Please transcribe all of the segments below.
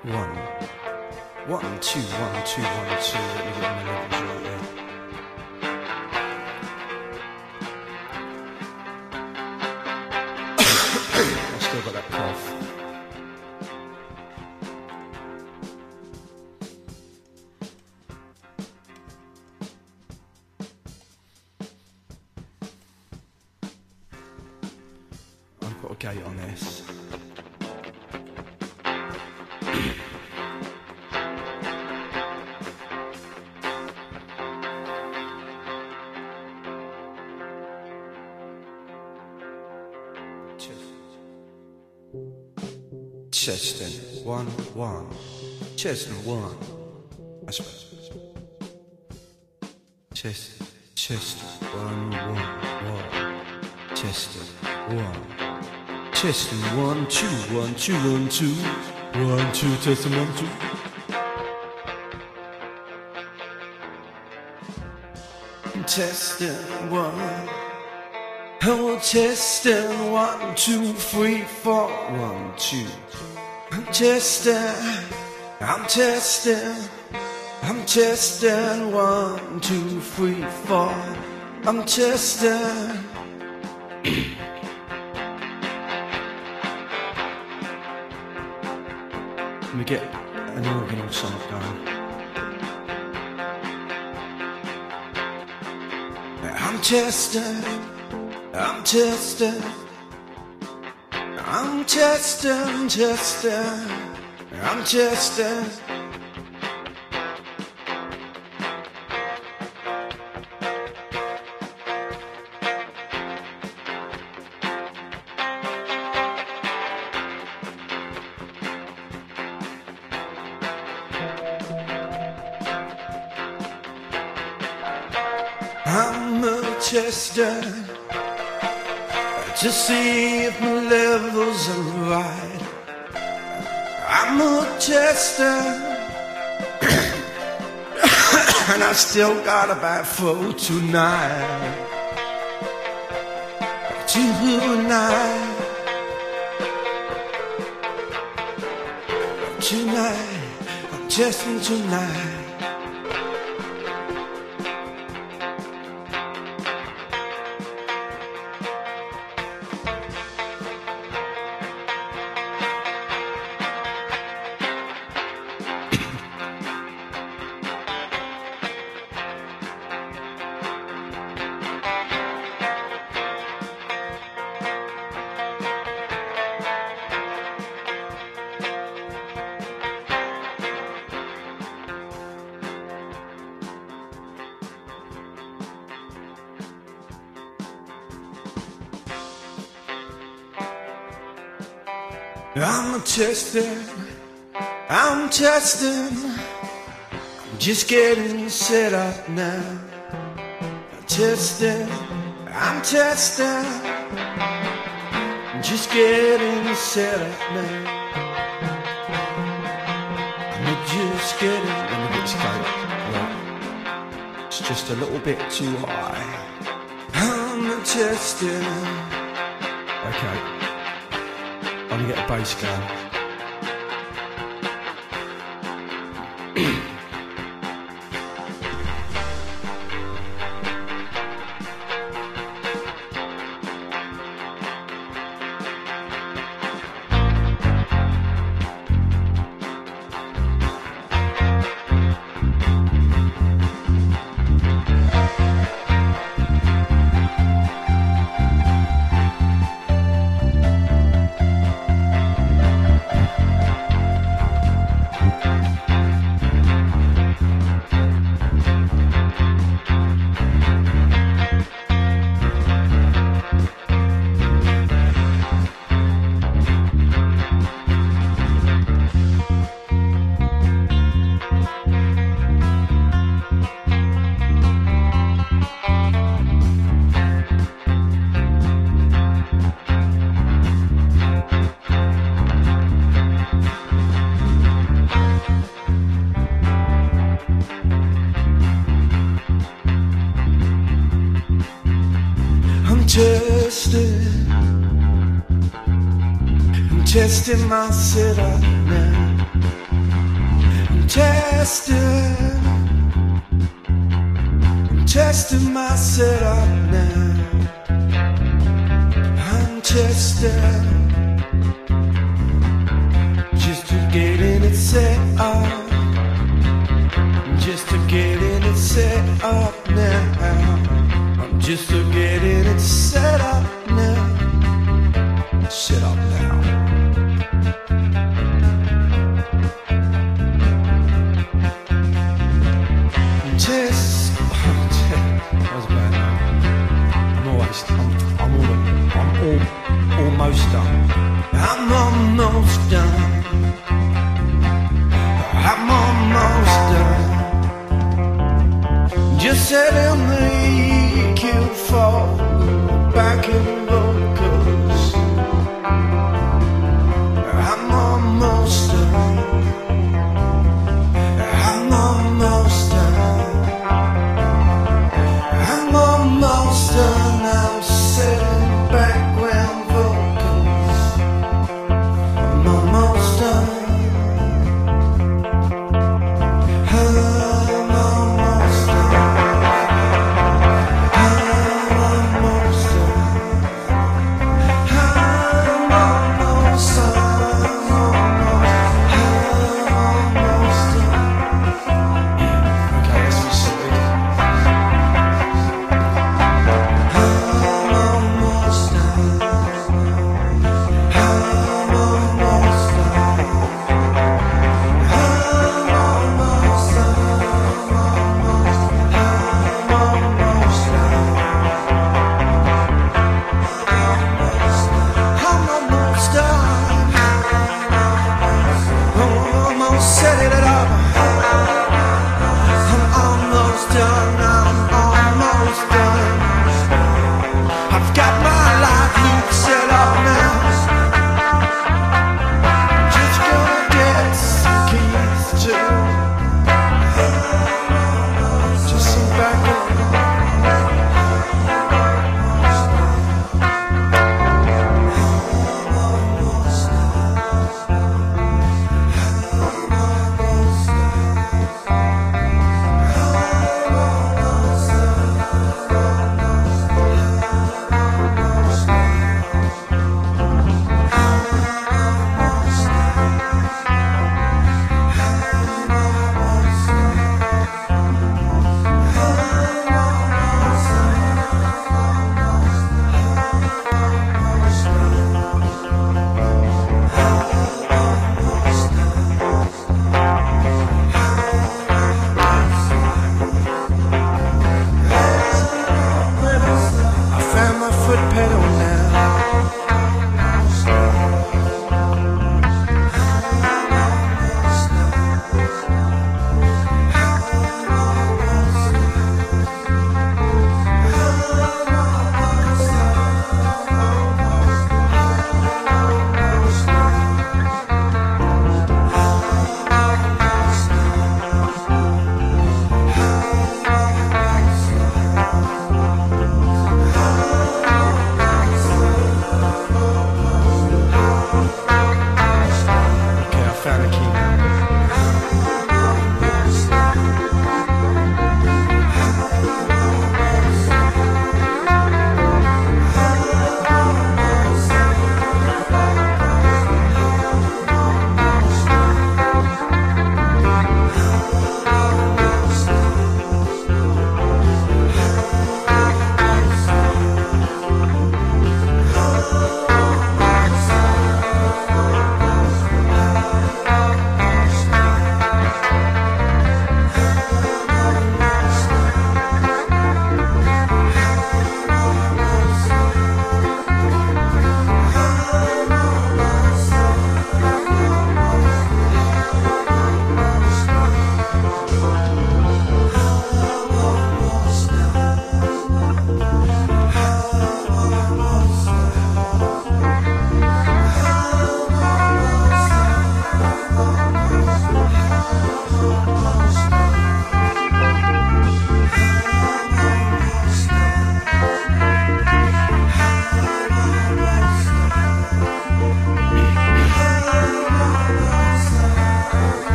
One, one, two, one, two, one, two. Let me get my levels right there. I've still got that cough. I've got a gate on this. Cheston, one, one. Cheston, one. That's better. Cheston, one, one. Cheston, one. Cheston, one, two, one, two, one, two. One, two, Cheston, one, two. Testing, one. Oh, testing, 1, 2, 3, 4, 1, 2. I'm testing, I'm testing, I'm testing, 1, 2, 3, 4. I'm testing. Let me get an organ or something going. I'm testing. I'm testing, I'm testing, testing, I'm testing. I'm a tester to see if my levels are right. I'm a tester and I still got about 4 tonight. Tonight, I'm testing tonight. I'm a tester, I'm testing, I'm just getting set up now. I'm testing, I'm testing, I'm just getting set up now. I'm just getting, let me get straight, right. It's just a little bit too high. I'm a testing. Okay. I'm gonna get a bass going. I'm testing my setup now. testing my setup now. I'm testing just to getting it set up, just to getting it set up now. I'm just to getting it set up now. Set up now. Almost done. I'm almost done. I'm almost done. Just setting the EQ for backing vocals. I'm almost done. I'm almost done. I'm almost done. I'm setting background vocals. I'm almost done. I'm almost done. I'm almost done. I'm almost done. I'm almost done. Okay, that's me sorted. I'm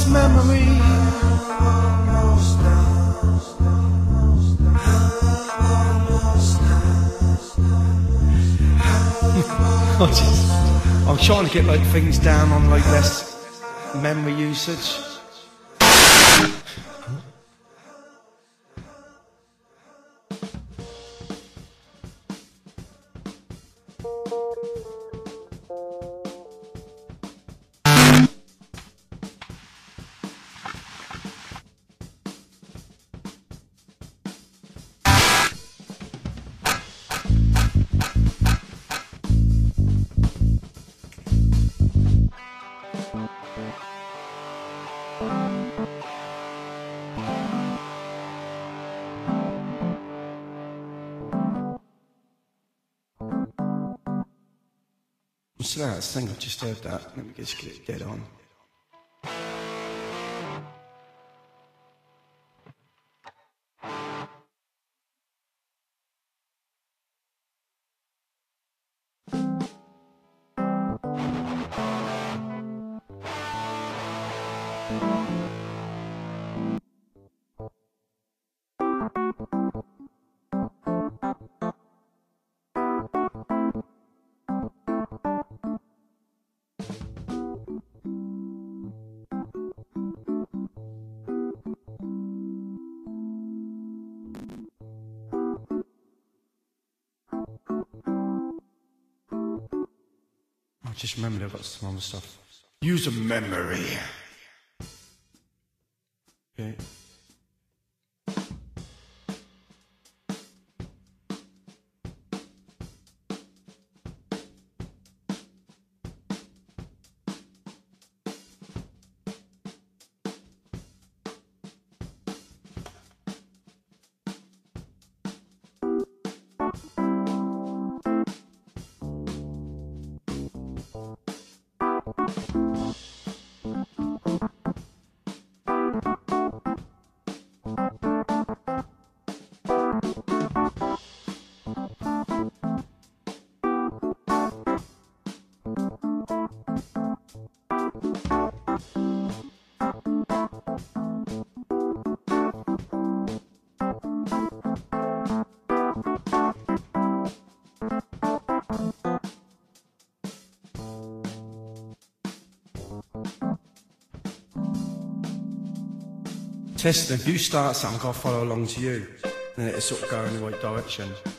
lost memory. I'm trying to get like things down on like less memory usage. What's that? I think I just heard that. Let me just get it dead on. I just remembered I've got some other stuff. Use a memory. Okay. Testing, if you start something, I'll follow along to you. Then it'll sort of go in the right direction.